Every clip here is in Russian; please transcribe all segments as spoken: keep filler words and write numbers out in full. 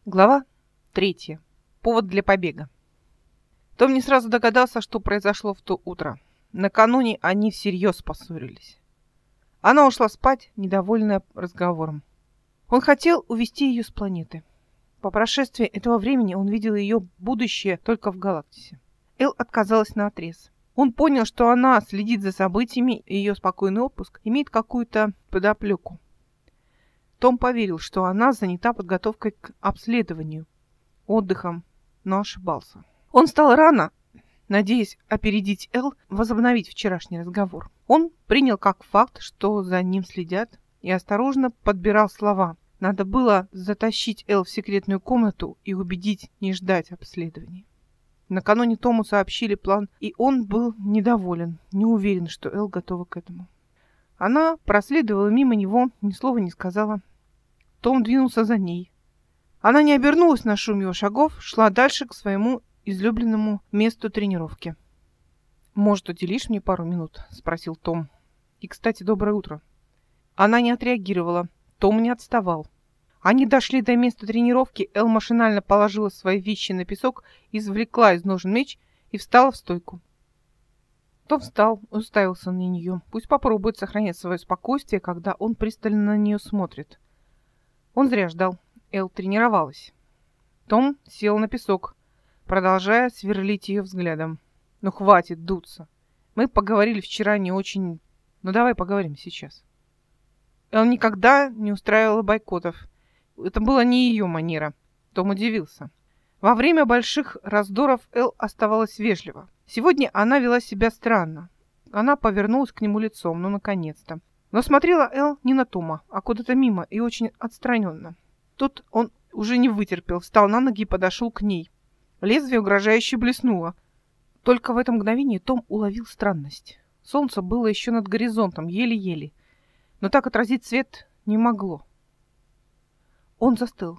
Глава третья. Повод для побега. Том не сразу догадался, что произошло в то утро. Накануне они всерьез поссорились. Она ушла спать, недовольная разговором. Он хотел увести ее с планеты. По прошествии этого времени он видел ее будущее только в Галактисе. Эл отказалась наотрез. Он понял, что она следит за событиями, и ее спокойный отпуск имеет какую-то подоплеку. Том поверил, что она занята подготовкой к обследованию, отдыхом, но ошибался. Он встал рано, надеясь опередить Эл, возобновить вчерашний разговор. Он принял как факт, что за ним следят, и осторожно подбирал слова. Надо было затащить Эл в секретную комнату и убедить не ждать обследования. Накануне Тому сообщили план, и он был недоволен, не уверен, что Эл готова к этому. Она проследовала мимо него, ни слова не сказала. Том двинулся за ней. Она не обернулась на шум его шагов, шла дальше к своему излюбленному месту тренировки. «Может, уделишь мне пару минут?» — спросил Том. «И, кстати, доброе утро». Она не отреагировала. Том не отставал. Они дошли до места тренировки. Эл машинально положила свои вещи на песок, извлекла из ножен меч и встала в стойку. Том встал, уставился на нее. Пусть попробует сохранять свое спокойствие, когда он пристально на нее смотрит. Он зря ждал. Эл тренировалась. Том сел на песок, продолжая сверлить ее взглядом. «Ну хватит дуться. Мы поговорили вчера не очень... Ну давай поговорим сейчас». Эл никогда не устраивала бойкотов. Это была не ее манера. Том удивился. Во время больших раздоров Эл оставалась вежлива. Сегодня она вела себя странно. Она повернулась к нему лицом, ну, наконец-то. Но смотрела Эл не на Тома, а куда-то мимо и очень отстраненно. Тут он уже не вытерпел, встал на ноги и подошел к ней. Лезвие угрожающе блеснуло. Только в это мгновение Том уловил странность. Солнце было еще над горизонтом, еле-еле. Но так отразить свет не могло. Он застыл.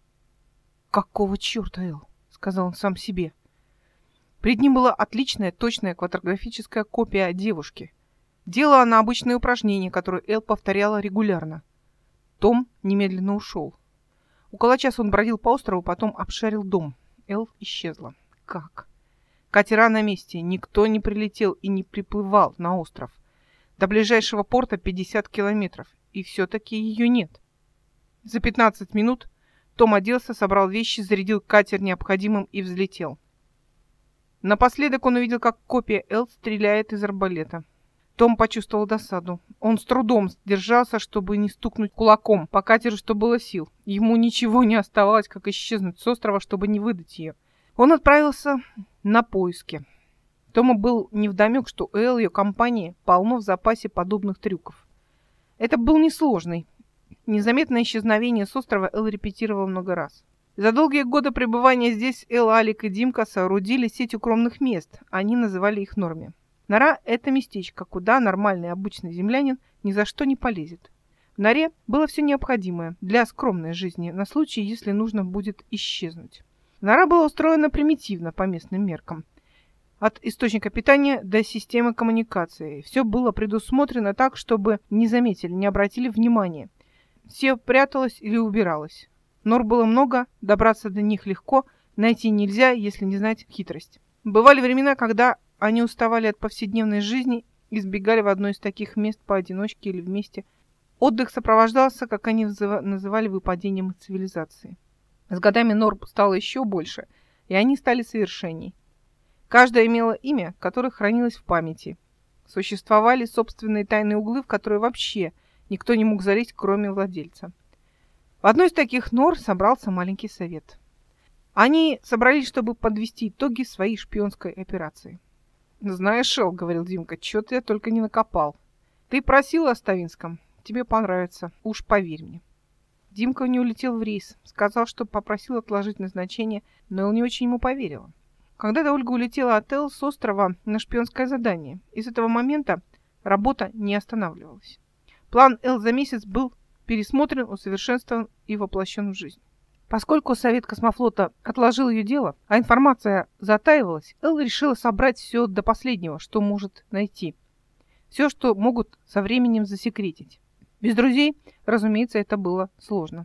«Какого черта, Эл?» — сказал он сам себе. Перед ним была отличная, точная квадрографическая копия девушки. Делала она обычные упражнения, которые Эл повторяла регулярно. Том немедленно ушел. Около часа он бродил по острову, потом обшарил дом. Эл исчезла. Как? Катера на месте. Никто не прилетел и не приплывал на остров. До ближайшего порта пятьдесят километров. И все-таки ее нет. За пятнадцать минут Том оделся, собрал вещи, зарядил катер необходимым и взлетел. Напоследок он увидел, как копия Эл стреляет из арбалета. Том почувствовал досаду. Он с трудом сдержался, чтобы не стукнуть кулаком по катеру, что было сил. Ему ничего не оставалось, как исчезнуть с острова, чтобы не выдать ее. Он отправился на поиски. Тому был невдомек, что у Эл и ее компании полно в запасе подобных трюков. Это был несложный. Незаметное исчезновение с острова Эл репетировал много раз. За долгие годы пребывания здесь Эл, Алик и Димка соорудили сеть укромных мест. Они называли их норме. Нора — это местечко, куда нормальный обычный землянин ни за что не полезет. В норе было все необходимое для скромной жизни на случай, если нужно будет исчезнуть. Нора была устроена примитивно по местным меркам. От источника питания до системы коммуникации. Все было предусмотрено так, чтобы не заметили, не обратили внимания. Все пряталось или убиралось. Нор было много, добраться до них легко, найти нельзя, если не знать хитрость. Бывали времена, когда они уставали от повседневной жизни и сбегали в одно из таких мест поодиночке или вместе. Отдых сопровождался, как они называли, выпадением из цивилизации. С годами нор стало еще больше, и они стали совершенней. Каждая имела имя, которое хранилось в памяти. Существовали собственные тайные углы, в которые вообще никто не мог залезть, кроме владельца. В одной из таких нор собрался маленький совет. Они собрались, чтобы подвести итоги своей шпионской операции. «Знаешь, Эл, — говорил Димка, — чё ты только не накопал. Ты просил о Ставинском, тебе понравится, уж поверь мне». Димка не улетел в рейс, сказал, что попросил отложить назначение, но Эл не очень ему поверила. Когда-то Ольга улетела от Эл с острова на шпионское задание, и с этого момента работа не останавливалась. План Эл за месяц был пересмотрен, усовершенствован и воплощен в жизнь. Поскольку Совет космофлота отложил ее дело, а информация затаивалась, Эл решила собрать все до последнего, что может найти. Все, что могут со временем засекретить. Без друзей, разумеется, это было сложно.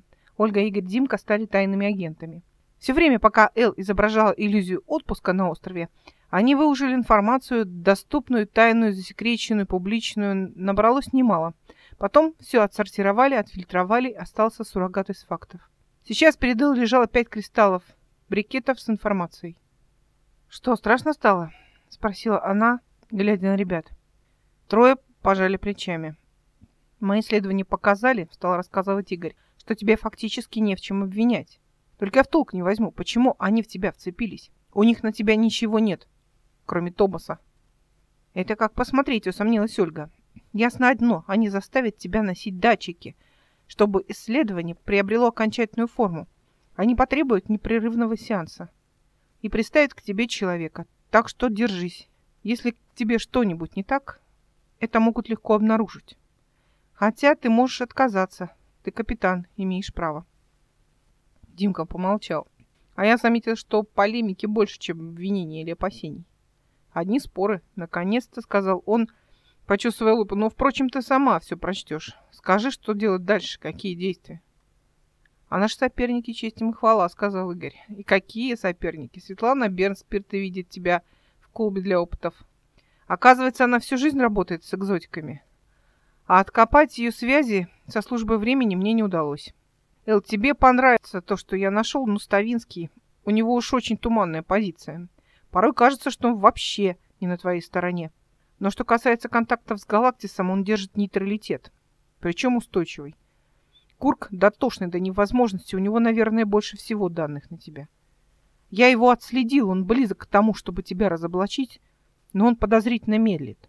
Ольга, Игорь, Димка стали тайными агентами. Все время, пока Эл изображала иллюзию отпуска на острове, они выужили информацию, доступную, тайную, засекреченную, публичную, набралось немало. Потом все отсортировали, отфильтровали, остался суррогат из фактов. Сейчас перед Эл лежало пять кристаллов, брикетов с информацией. «Что, страшно стало?» — спросила она, глядя на ребят. Трое пожали плечами. «Мои исследования показали, — стал рассказывать Игорь, — что тебя фактически не в чем обвинять. Только я в толк не возьму, почему они в тебя вцепились. У них на тебя ничего нет, кроме Томаса». «Это как посмотреть», — усомнилась Ольга. «Ясно одно, они заставят тебя носить датчики, чтобы исследование приобрело окончательную форму. Они потребуют непрерывного сеанса и приставят к тебе человека. Так что держись. Если к тебе что-нибудь не так, это могут легко обнаружить. Хотя ты можешь отказаться. Ты капитан, имеешь право». Димка помолчал. А я заметил, что полемики больше, чем обвинений или опасений. «Одни споры. Наконец-то», — сказал он, почувствуя лупу. «Но, впрочем, ты сама все прочтешь. Скажи, что делать дальше, какие действия». «А наши соперники, честь им и хвала», — сказал Игорь. «И какие соперники? Светлана Бернспирт видит тебя в клубе для опытов. Оказывается, она всю жизнь работает с экзотиками. А откопать ее связи со службой времени мне не удалось. Эл, тебе понравится то, что я нашел, но Ставинский, у него уж очень туманная позиция. Порой кажется, что он вообще не на твоей стороне. Но что касается контактов с Галактисом, он держит нейтралитет. Причем устойчивый. Курк дотошный до невозможности, у него, наверное, больше всего данных на тебя. Я его отследил, он близок к тому, чтобы тебя разоблачить, но он подозрительно медлит».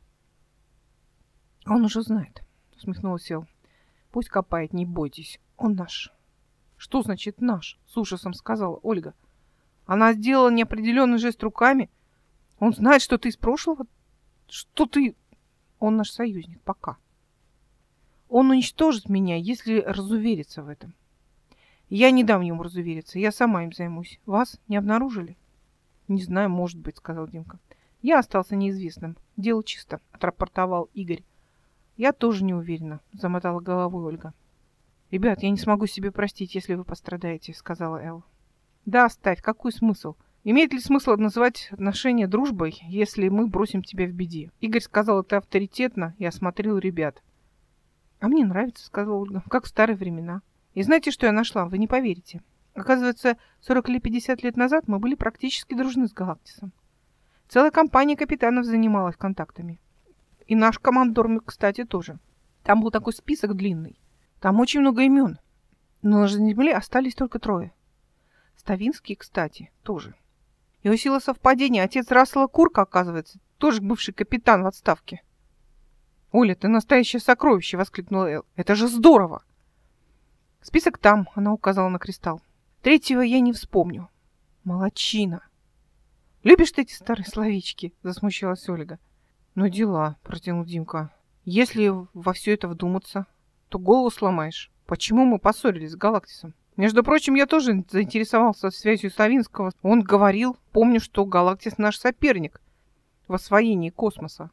«Он уже знает», — усмехнулась Эл. «Пусть копает, не бойтесь, он наш». «Что значит наш?» — с ужасом сказала Ольга. «Она сделала неопределенный жест руками. Он знает, что ты из прошлого, что ты...» «Он наш союзник, пока. Он уничтожит меня, если разуверится в этом. Я не дам ему разувериться, я сама им займусь. Вас не обнаружили?» «Не знаю, может быть», — сказал Димка. «Я остался неизвестным. Дело чисто», — отрапортовал Игорь. «Я тоже не уверена», — замотала головой Ольга. «Ребят, я не смогу себе простить, если вы пострадаете», — сказала Эл. «Да, оставь, какой смысл? Имеет ли смысл называть отношения дружбой, если мы бросим тебя в беде?» Игорь сказал это авторитетно и осмотрел ребят. «А мне нравится», — сказала Ольга, — «как в старые времена. И знаете, что я нашла? Вы не поверите. Оказывается, сорок или пятьдесят лет назад мы были практически дружны с Галактисом. Целая компания капитанов занималась контактами. И наш командор, кстати, тоже. Там был такой список длинный. Там очень много имен. Но на Земле остались только трое. Ставинский, кстати, тоже. И усилило совпадение. Отец Рассела Курка, оказывается, тоже бывший капитан в отставке». «Оля, ты настоящее сокровище!» — воскликнула Эл. «Это же здорово!» «Список там», — она указала на кристалл. «Третьего я не вспомню». «Молодчина!» «Любишь ты эти старые словечки?» — засмущалась Ольга. «Ну дела», — протянул Димка. «Если во все это вдуматься, то голову сломаешь. Почему мы поссорились с Галактисом? Между прочим, я тоже заинтересовался связью Савинского. Он говорил, помню, что Галактис наш соперник в освоении космоса,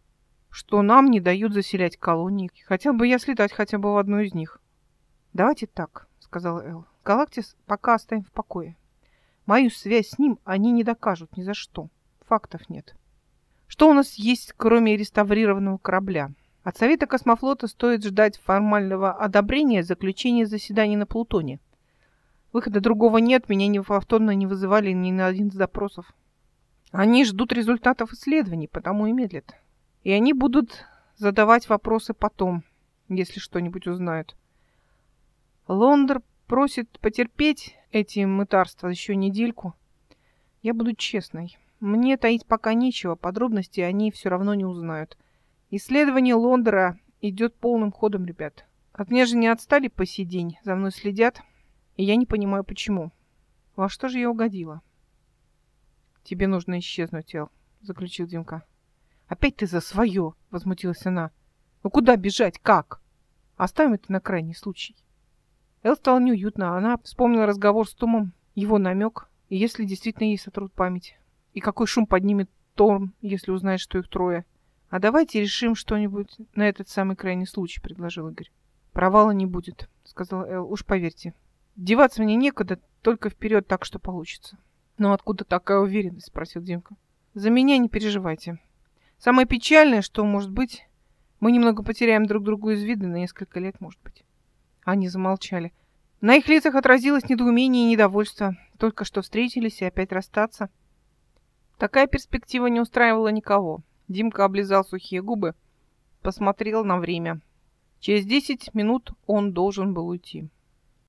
что нам не дают заселять колонии. Хотел бы я слетать хотя бы в одну из них». «Давайте так», — сказала Эл. «Галактис пока оставим в покое. Мою связь с ним они не докажут ни за что. Фактов нет. Что у нас есть, кроме реставрированного корабля? От Совета космофлота стоит ждать формального одобрения заключения заседаний на Плутоне. Выхода другого нет, меня ни повторно не вызывали ни на один из допросов. Они ждут результатов исследований, потому и медлят. И они будут задавать вопросы потом, если что-нибудь узнают. Лондр просит потерпеть эти мытарства еще недельку. Я буду честной. Мне таить пока нечего, подробности они все равно не узнают. Исследование Лондора идет полным ходом, ребят. От меня же не отстали по сей день, за мной следят, и я не понимаю, почему. Во что же я угодила? «Тебе нужно исчезнуть, Эл», — заключил Димка. «Опять ты за свое!» — возмутилась она. «Ну куда бежать? Как? Оставим это на крайний случай». Эл стало неуютно. Она вспомнила разговор с Томом, его намек, и если действительно ей сотрут память. И какой шум поднимет Торм, если узнает, что их трое. «А давайте решим что-нибудь на этот самый крайний случай», — предложил Игорь. «Провала не будет», — сказала Эл. «Уж поверьте. Деваться мне некуда, только вперед так, что получится. Ну откуда такая уверенность? Спросил Димка. За меня не переживайте. Самое печальное, что может быть, мы немного потеряем друг другу из вида на несколько лет, может быть. Они замолчали. На их лицах отразилось недоумение и недовольство. Только что встретились и опять расстаться. Такая перспектива не устраивала никого. Димка облизал сухие губы, посмотрел на время. Через десять минут он должен был уйти.